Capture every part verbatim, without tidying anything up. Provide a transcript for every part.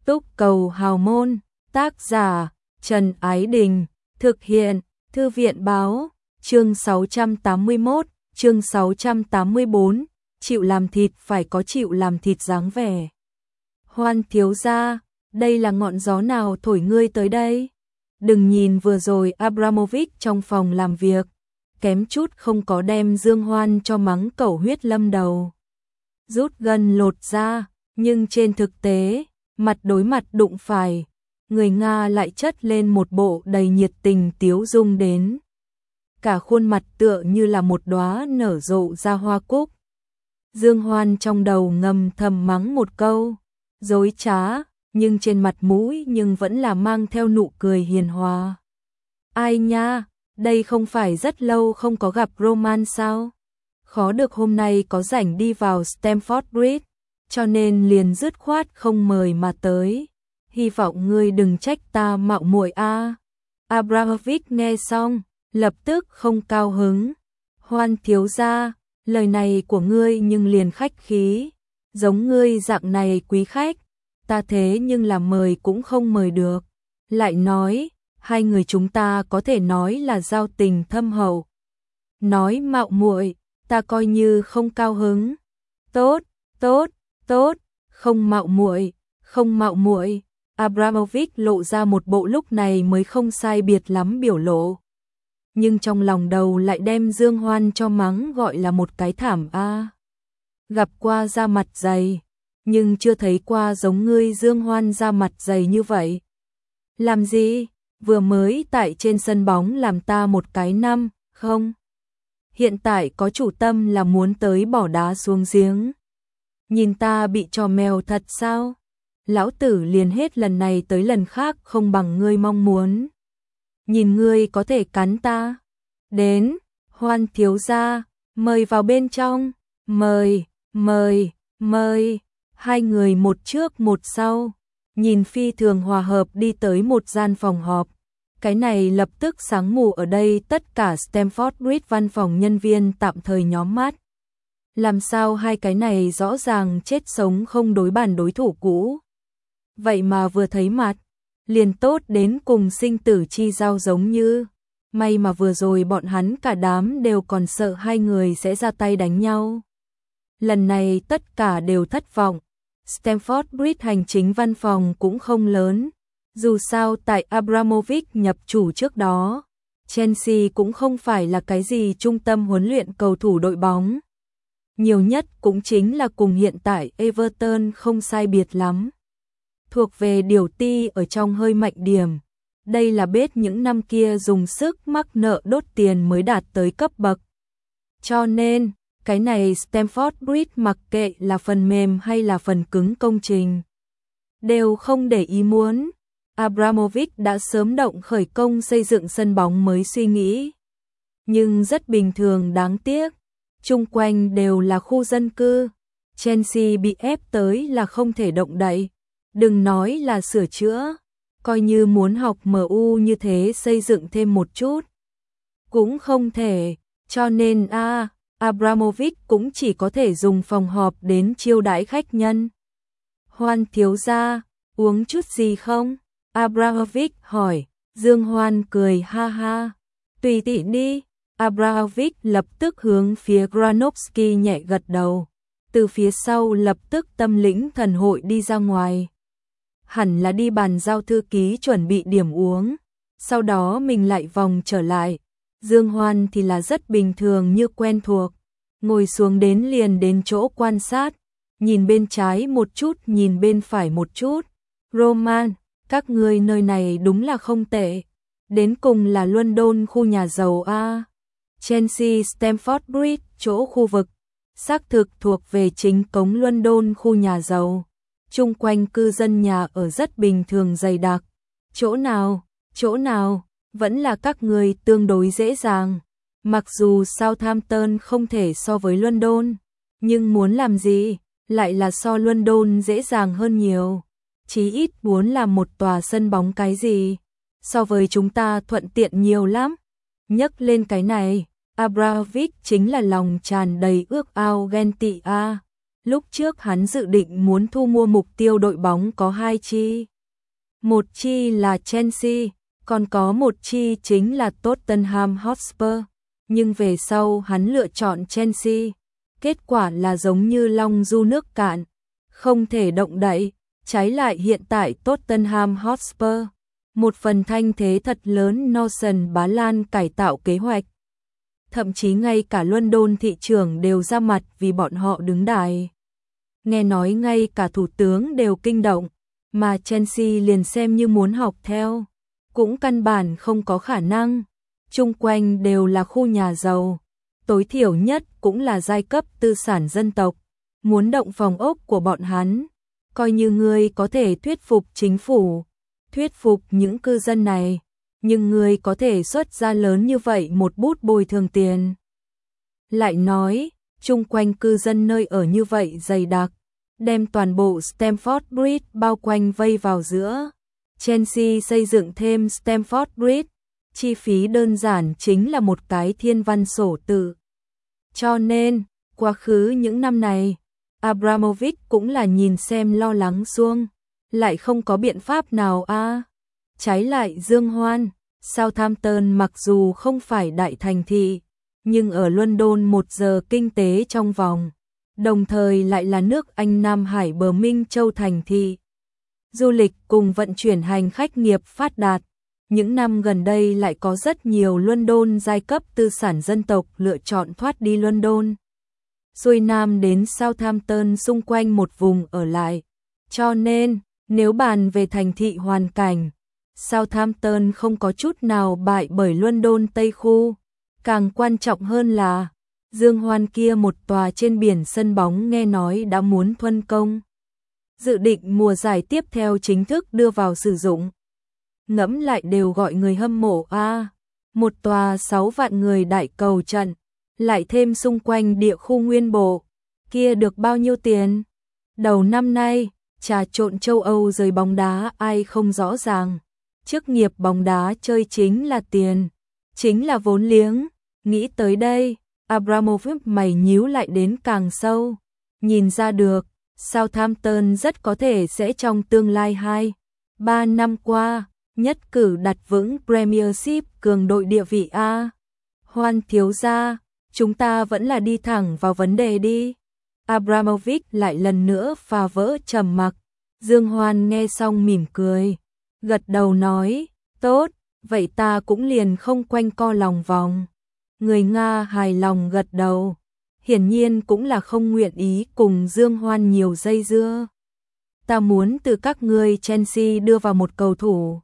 Túc Cầu Hào Môn, tác giả Trần Ái Đình, thực hiện Thư viện Báo, chương sáu trăm tám mươi mốt, chương sáu trăm tám mươi bốn, chịu làm thịt phải có chịu làm thịt dáng vẻ. Hoan thiếu gia, đây là ngọn gió nào thổi ngươi tới đây? Đừng nhìn vừa rồi Abramovich trong phòng làm việc, kém chút không có đem Dương Hoan cho mắng cẩu huyết lâm đầu. Rút gần lột ra, nhưng trên thực tế, mặt đối mặt đụng phải, người Nga lại chất lên một bộ đầy nhiệt tình tiếu dung đến. Cả khuôn mặt tựa như là một đóa nở rộ ra hoa cúc. Dương Hoan trong đầu ngầm thầm mắng một câu, dối trá, nhưng trên mặt mũi nhưng vẫn là mang theo nụ cười hiền hòa. Ai nha, đây không phải rất lâu không có gặp Roman sao? Khó được hôm nay có rảnh đi vào Stamford Bridge, cho nên liền dứt khoát không mời mà tới. Hy vọng ngươi đừng trách ta mạo muội a. Abramovich nghe xong, lập tức không cao hứng. Hoan thiếu gia, lời này của ngươi nhưng liền khách khí, giống ngươi dạng này quý khách, ta thế nhưng là mời cũng không mời được. Lại nói, hai người chúng ta có thể nói là giao tình thâm hậu. Nói mạo muội, ta coi như không cao hứng. Tốt, tốt, tốt, không mạo muội, không mạo muội. Abramovich lộ ra một bộ lúc này mới không sai biệt lắm biểu lộ. Nhưng trong lòng đầu lại đem Dương Hoan cho mắng gọi là một cái thảm a. Gặp qua da mặt dày, nhưng chưa thấy qua giống ngươi Dương Hoan da mặt dày như vậy. Làm gì? Vừa mới tại trên sân bóng làm ta một cái năm, không? Hiện tại có chủ tâm là muốn tới bỏ đá xuống giếng. Nhìn ta bị trò mèo thật sao? Lão tử liền hết lần này tới lần khác không bằng ngươi mong muốn. Nhìn ngươi có thể cắn ta. Đến, Hoan thiếu gia, mời vào bên trong. Mời, mời, mời. Hai người một trước một sau, nhìn phi thường hòa hợp đi tới một gian phòng họp. Cái này lập tức sáng mù ở đây tất cả Stamford Bridge văn phòng nhân viên tạm thời nhóm mắt. Làm sao hai cái này rõ ràng chết sống không đối bàn đối thủ cũ. Vậy mà vừa thấy mặt, liền tốt đến cùng sinh tử chi giao giống như. May mà vừa rồi bọn hắn cả đám đều còn sợ hai người sẽ ra tay đánh nhau. Lần này tất cả đều thất vọng. Stamford Bridge hành chính văn phòng cũng không lớn. Dù sao tại Abramovich nhập chủ trước đó, Chelsea cũng không phải là cái gì trung tâm huấn luyện cầu thủ đội bóng. Nhiều nhất cũng chính là cùng hiện tại Everton không sai biệt lắm. Thuộc về điều ti ở trong hơi mạnh điểm. Đây là bết những năm kia dùng sức mắc nợ đốt tiền mới đạt tới cấp bậc. Cho nên, cái này Stamford Bridge mặc kệ là phần mềm hay là phần cứng công trình, đều không để ý muốn. Abramovich đã sớm động khởi công xây dựng sân bóng mới suy nghĩ. Nhưng rất bình thường đáng tiếc, chung quanh đều là khu dân cư. Chelsea bị ép tới là không thể động đậy. Đừng nói là sửa chữa, coi như muốn học em u như thế xây dựng thêm một chút, cũng không thể, cho nên a à, Abramovich cũng chỉ có thể dùng phòng họp đến chiêu đãi khách nhân. Hoan thiếu gia, uống chút gì không? Abramovich hỏi. Dương Hoan cười ha ha. Tùy tiện đi. Abramovich lập tức hướng phía Granovsky nhẹ gật đầu. Từ phía sau lập tức tâm lĩnh thần hội đi ra ngoài. Hẳn là đi bàn giao thư ký chuẩn bị điểm uống. Sau đó mình lại vòng trở lại. Dương Hoan thì là rất bình thường như quen thuộc. Ngồi xuống đến liền đến chỗ quan sát. Nhìn bên trái một chút, nhìn bên phải một chút. Roman, các ngươi nơi này đúng là không tệ. Đến cùng là London khu nhà giàu A. Chelsea Stamford Bridge chỗ khu vực. Xác thực thuộc về chính cống London khu nhà giàu. Chung quanh cư dân nhà ở rất bình thường dày đặc. Chỗ nào, chỗ nào, vẫn là các người tương đối dễ dàng. Mặc dù Southampton không thể so với London, nhưng muốn làm gì, lại là so London dễ dàng hơn nhiều. Chí ít muốn làm một tòa sân bóng cái gì, so với chúng ta thuận tiện nhiều lắm. Nhắc lên cái này, Abramovich chính là lòng tràn đầy ước ao ghen tị a. Lúc trước hắn dự định muốn thu mua mục tiêu đội bóng có hai chi. Một chi là Chelsea, còn có một chi chính là Tottenham Hotspur. Nhưng về sau hắn lựa chọn Chelsea. Kết quả là giống như long du nước cạn, không thể động đậy. Trái lại hiện tại Tottenham Hotspur, một phần thanh thế thật lớn Northern Bá Lan cải tạo kế hoạch. Thậm chí ngay cả London thị trưởng đều ra mặt vì bọn họ đứng đài. Nghe nói ngay cả thủ tướng đều kinh động, mà Chelsea liền xem như muốn học theo. Cũng căn bản không có khả năng. Chung quanh đều là khu nhà giàu. Tối thiểu nhất cũng là giai cấp tư sản dân tộc. Muốn động phòng ốc của bọn hắn. Coi như ngươi có thể thuyết phục chính phủ, thuyết phục những cư dân này, nhưng ngươi có thể xuất ra lớn như vậy một bút bồi thường tiền. Lại nói, chung quanh cư dân nơi ở như vậy dày đặc, đem toàn bộ Stamford Bridge bao quanh vây vào giữa. Chelsea xây dựng thêm Stamford Bridge, chi phí đơn giản chính là một cái thiên văn sổ tự. Cho nên, quá khứ những năm này, Abramovich cũng là nhìn xem lo lắng xuông, lại không có biện pháp nào a. À. Trái lại Dương Hoan, Southampton mặc dù không phải đại thành thị, nhưng ở London một giờ kinh tế trong vòng, đồng thời lại là nước Anh Nam Hải bờ Minh Châu thành thị. Du lịch cùng vận chuyển hành khách nghiệp phát đạt, những năm gần đây lại có rất nhiều London giai cấp tư sản dân tộc lựa chọn thoát đi London. Xuôi Nam đến Southampton xung quanh một vùng ở lại. Cho nên, nếu bàn về thành thị hoàn cảnh, Southampton không có chút nào bại bởi London Tây khu. Càng quan trọng hơn là, Dương Hoan kia một tòa trên biển sân bóng nghe nói đã muốn thuân công. Dự định mùa giải tiếp theo chính thức đưa vào sử dụng. Ngẫm lại đều gọi người hâm mộ a. À, một tòa sáu vạn người đại cầu trận, lại thêm xung quanh địa khu nguyên bộ, kia được bao nhiêu tiền? Đầu năm nay, trà trộn châu Âu rời bóng đá ai không rõ ràng. Chức nghiệp bóng đá chơi chính là tiền, chính là vốn liếng. Nghĩ tới đây, Abramovich mày nhíu lại đến càng sâu. Nhìn ra được, Southampton rất có thể sẽ trong tương lai hai, ba năm qua, nhất cử đặt vững Premiership cường đội địa vị A. Hoan thiếu gia, chúng ta vẫn là đi thẳng vào vấn đề đi. Abramovich lại lần nữa phá vỡ trầm mặc. Dương Hoan nghe xong mỉm cười, gật đầu nói, tốt, vậy ta cũng liền không quanh co lòng vòng. Người Nga hài lòng gật đầu, hiển nhiên cũng là không nguyện ý cùng Dương Hoan nhiều dây dưa. Ta muốn từ các ngươi Chelsea đưa vào một cầu thủ.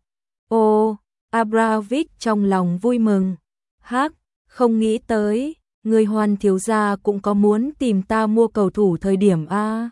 Ô, Abramovich trong lòng vui mừng. Hắc, không nghĩ tới, người Hoan thiếu gia cũng có muốn tìm ta mua cầu thủ thời điểm A.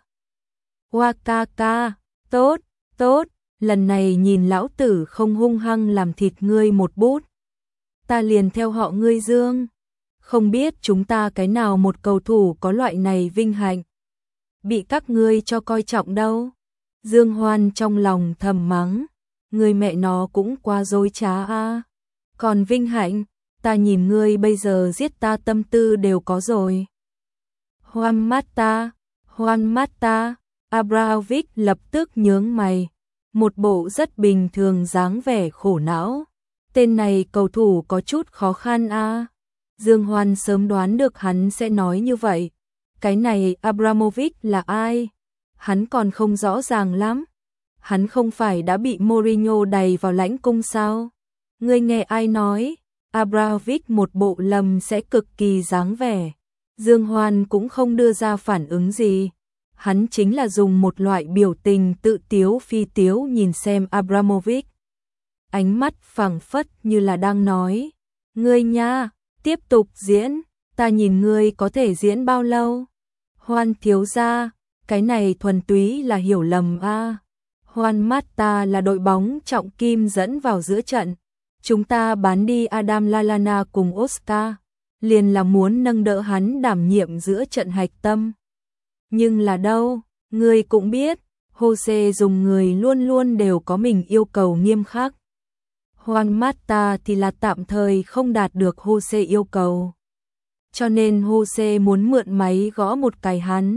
Wakaka, tốt, tốt, lần này nhìn lão tử không hung hăng làm thịt ngươi một bút. Ta liền theo họ ngươi Dương. Không biết chúng ta cái nào một cầu thủ có loại này vinh hạnh. Bị các ngươi cho coi trọng đâu. Dương Hoan trong lòng thầm mắng. Người mẹ nó cũng quá dối trá a. Còn vinh hạnh, ta nhìn ngươi bây giờ giết ta tâm tư đều có rồi. Juan Mata, Juan Mata, Abramovich lập tức nhướng mày. Một bộ rất bình thường dáng vẻ khổ não. Tên này cầu thủ có chút khó khăn a. Dương Hoan sớm đoán được hắn sẽ nói như vậy. Cái này Abramovich là ai? Hắn còn không rõ ràng lắm. Hắn không phải đã bị Mourinho đày vào lãnh cung sao? Ngươi nghe ai nói? Abramovich một bộ lầm sẽ cực kỳ dáng vẻ. Dương Hoan cũng không đưa ra phản ứng gì. Hắn chính là dùng một loại biểu tình tự tiếu phi tiếu nhìn xem Abramovich. Ánh mắt phảng phất như là đang nói. Ngươi nha, tiếp tục diễn, ta nhìn ngươi có thể diễn bao lâu? Hoan thiếu gia, cái này thuần túy là hiểu lầm a. À. Juan Mata là đội bóng trọng kim dẫn vào giữa trận. Chúng ta bán đi Adam Lallana cùng Oscar, liền là muốn nâng đỡ hắn đảm nhiệm giữa trận hạch tâm. Nhưng là đâu, ngươi cũng biết, Jose dùng người luôn luôn đều có mình yêu cầu nghiêm khắc. Juan Mata thì là tạm thời không đạt được Jose yêu cầu. Cho nên Jose muốn mượn máy gõ một cái hắn.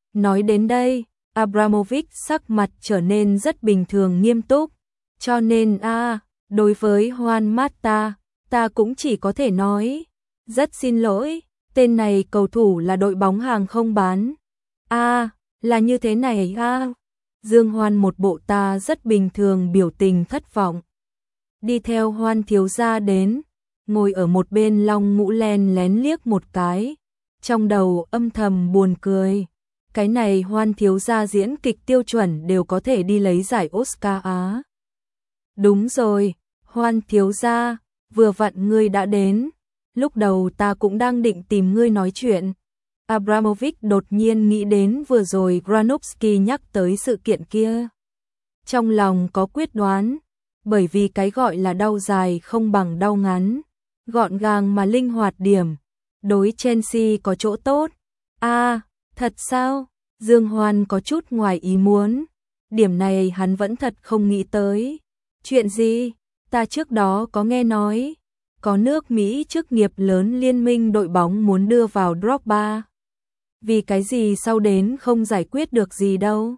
Nói đến đây, Abramovich sắc mặt trở nên rất bình thường nghiêm túc. Cho nên a, đối với Juan Mata, ta cũng chỉ có thể nói, rất xin lỗi, tên này cầu thủ là đội bóng hàng không bán. A, là như thế này a. Dương Hoan một bộ ta rất bình thường biểu tình thất vọng. Đi theo Hoan thiếu gia đến, ngồi ở một bên Long Ngũ len lén liếc một cái, trong đầu âm thầm buồn cười. Cái này Hoan thiếu gia diễn kịch tiêu chuẩn đều có thể đi lấy giải Oscar á. Đúng rồi, Hoan thiếu gia, vừa vặn ngươi đã đến, lúc đầu ta cũng đang định tìm ngươi nói chuyện. Abramovich đột nhiên nghĩ đến vừa rồi Granovsky nhắc tới sự kiện kia. Trong lòng có quyết đoán, bởi vì cái gọi là đau dài không bằng đau ngắn, gọn gàng mà linh hoạt điểm, đối Chelsea có chỗ tốt. A, thật sao? Dương Hoan có chút ngoài ý muốn, điểm này hắn vẫn thật không nghĩ tới. Chuyện gì? Ta trước đó có nghe nói, có nước Mỹ chức nghiệp lớn liên minh đội bóng muốn đưa vào Drogba. Vì cái gì sau đến không giải quyết được gì đâu.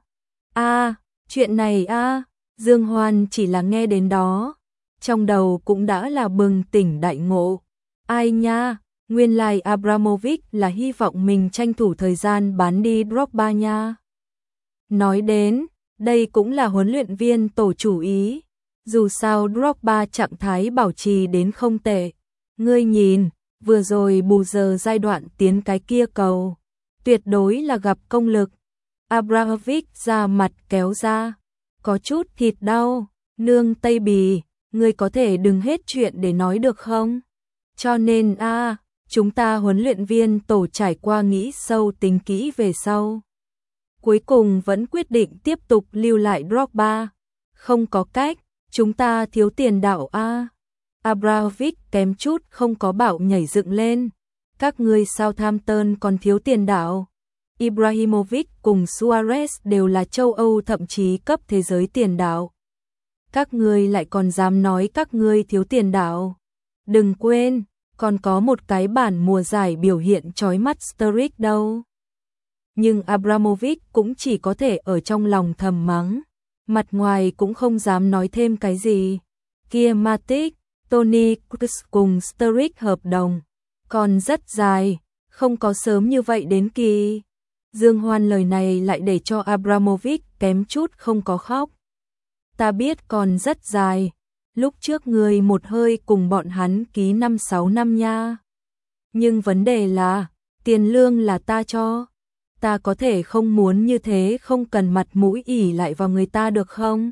A, chuyện này a, Dương Hoan chỉ là nghe đến đó, trong đầu cũng đã là bừng tỉnh đại ngộ. Ai nha, nguyên lai Abramovich là hy vọng mình tranh thủ thời gian bán đi Drogba nha. Nói đến, đây cũng là huấn luyện viên tổ chủ ý. Dù sao Drogba trạng thái bảo trì đến không tệ. Ngươi nhìn, vừa rồi bù giờ giai đoạn tiến cái kia cầu, tuyệt đối là gặp công lực. Abramovich ra mặt kéo ra, có chút thịt đau, nương Tây Bì, ngươi có thể đừng hết chuyện để nói được không? Cho nên a, chúng ta huấn luyện viên tổ trải qua nghĩ sâu tính kỹ về sau. Cuối cùng vẫn quyết định tiếp tục lưu lại Drogba. Không có cách, chúng ta thiếu tiền đạo a. Abramovich kém chút không có bảo nhảy dựng lên. Các ngươi Southampton còn thiếu tiền đạo. Ibrahimovic cùng Suarez đều là châu Âu thậm chí cấp thế giới tiền đạo. Các ngươi lại còn dám nói các ngươi thiếu tiền đạo. Đừng quên, còn có một cái bản mùa giải biểu hiện chói mắt Sturridge đâu. Nhưng Abramovich cũng chỉ có thể ở trong lòng thầm mắng, mặt ngoài cũng không dám nói thêm cái gì. Kia Matic, Toni Kroos cùng Sturridge hợp đồng còn rất dài, không có sớm như vậy đến kỳ. Dương Hoan lời này lại để cho Abramovich kém chút không có khóc. Ta biết còn rất dài, lúc trước người một hơi cùng bọn hắn ký năm sáu năm nha. Nhưng vấn đề là, tiền lương là ta cho. Ta có thể không muốn như thế, không cần mặt mũi ỉ lại vào người ta được không?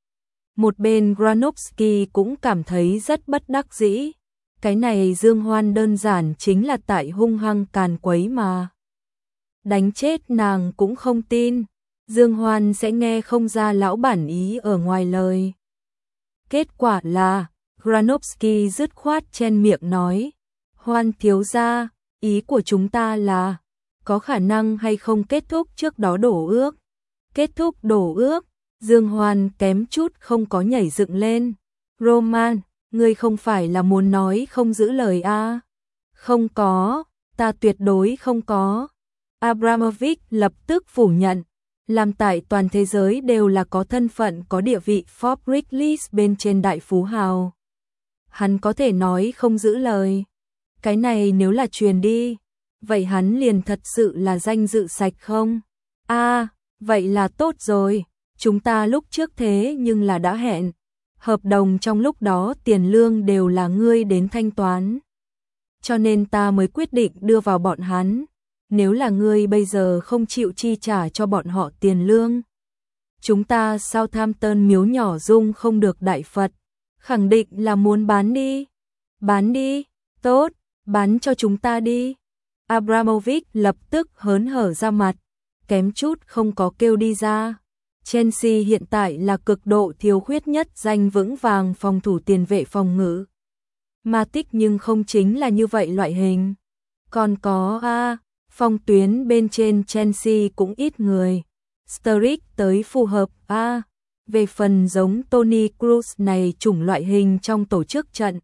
Một bên Granovsky cũng cảm thấy rất bất đắc dĩ. Cái này Dương Hoan đơn giản chính là tại hung hăng càn quấy mà. Đánh chết nàng cũng không tin, Dương Hoan sẽ nghe không ra lão bản ý ở ngoài lời. Kết quả là, Granovsky dứt khoát chen miệng nói, Hoan thiếu gia, ý của chúng ta là, có khả năng hay không kết thúc trước đó đổ ước. Kết thúc đổ ước, Dương Hoan kém chút không có nhảy dựng lên. Roman, ngươi không phải là muốn nói không giữ lời a? Không có, ta tuyệt đối không có. Abramovich lập tức phủ nhận, làm tại toàn thế giới đều là có thân phận có địa vị Forbes list bên trên đại phú hào. Hắn có thể nói không giữ lời. Cái này nếu là truyền đi, vậy hắn liền thật sự là danh dự sạch không? A, à, vậy là tốt rồi, chúng ta lúc trước thế nhưng là đã hẹn. Hợp đồng trong lúc đó tiền lương đều là ngươi đến thanh toán. Cho nên ta mới quyết định đưa vào bọn hắn. Nếu là ngươi bây giờ không chịu chi trả cho bọn họ tiền lương, chúng ta Southampton miếu nhỏ dung không được đại Phật, khẳng định là muốn bán đi. Bán đi, tốt, bán cho chúng ta đi. Abramovich lập tức hớn hở ra mặt, kém chút không có kêu đi ra. Chelsea hiện tại là cực độ thiếu khuyết nhất danh vững vàng phòng thủ tiền vệ phòng ngự. Matic nhưng không chính là như vậy loại hình. Còn có a, phòng tuyến bên trên Chelsea cũng ít người. Sturridge tới phù hợp a. Về phần giống Toni Kroos này chủng loại hình trong tổ chức trận,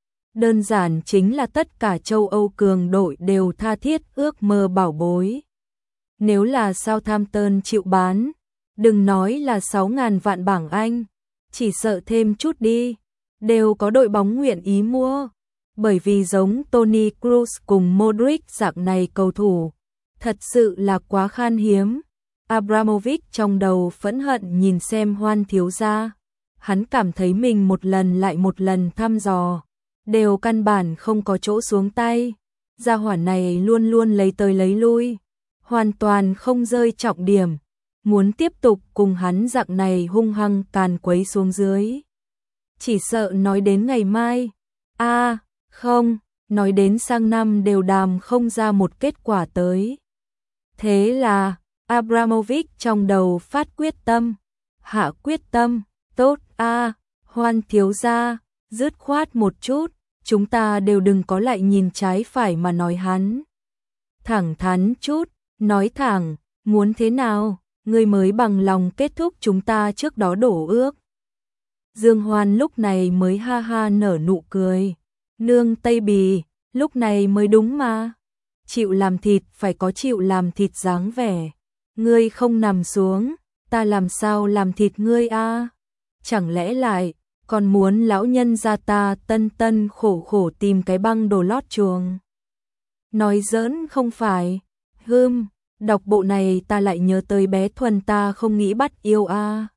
đơn giản chính là tất cả châu Âu cường đội đều tha thiết ước mơ bảo bối. Nếu là Southampton chịu bán, đừng nói là sáu ngàn vạn bảng Anh, chỉ sợ thêm chút đi, đều có đội bóng nguyện ý mua. Bởi vì giống Toni Kroos cùng Modric dạng này cầu thủ, thật sự là quá khan hiếm. Abramovich trong đầu phẫn hận nhìn xem Hoan thiếu gia. Hắn cảm thấy mình một lần lại một lần thăm dò, đều căn bản không có chỗ xuống tay. Gia hỏa này luôn luôn lấy tới lấy lui, hoàn toàn không rơi trọng điểm. Muốn tiếp tục cùng hắn dạng này hung hăng càn quấy xuống dưới, chỉ sợ nói đến ngày mai, a à, không, nói đến sang năm đều đàm không ra một kết quả tới. Thế là Abramovich trong đầu phát quyết tâm, hạ quyết tâm, tốt a, à, Hoan thiếu gia, dứt khoát một chút, chúng ta đều đừng có lại nhìn trái phải mà nói hắn. Thẳng thắn chút, nói thẳng, muốn thế nào, ngươi mới bằng lòng kết thúc chúng ta trước đó đổ ước. Dương Hoan lúc này mới ha ha nở nụ cười, nương Tây Bì, lúc này mới đúng mà. Chịu làm thịt phải có chịu làm thịt dáng vẻ. Ngươi không nằm xuống, ta làm sao làm thịt ngươi a? À? Chẳng lẽ lại còn muốn lão nhân gia ta tân tân khổ khổ tìm cái băng đồ lót chuồng? Nói giỡn không phải. Hừm, đọc bộ này ta lại nhớ tới bé Thuần ta không nghĩ bắt yêu a. À.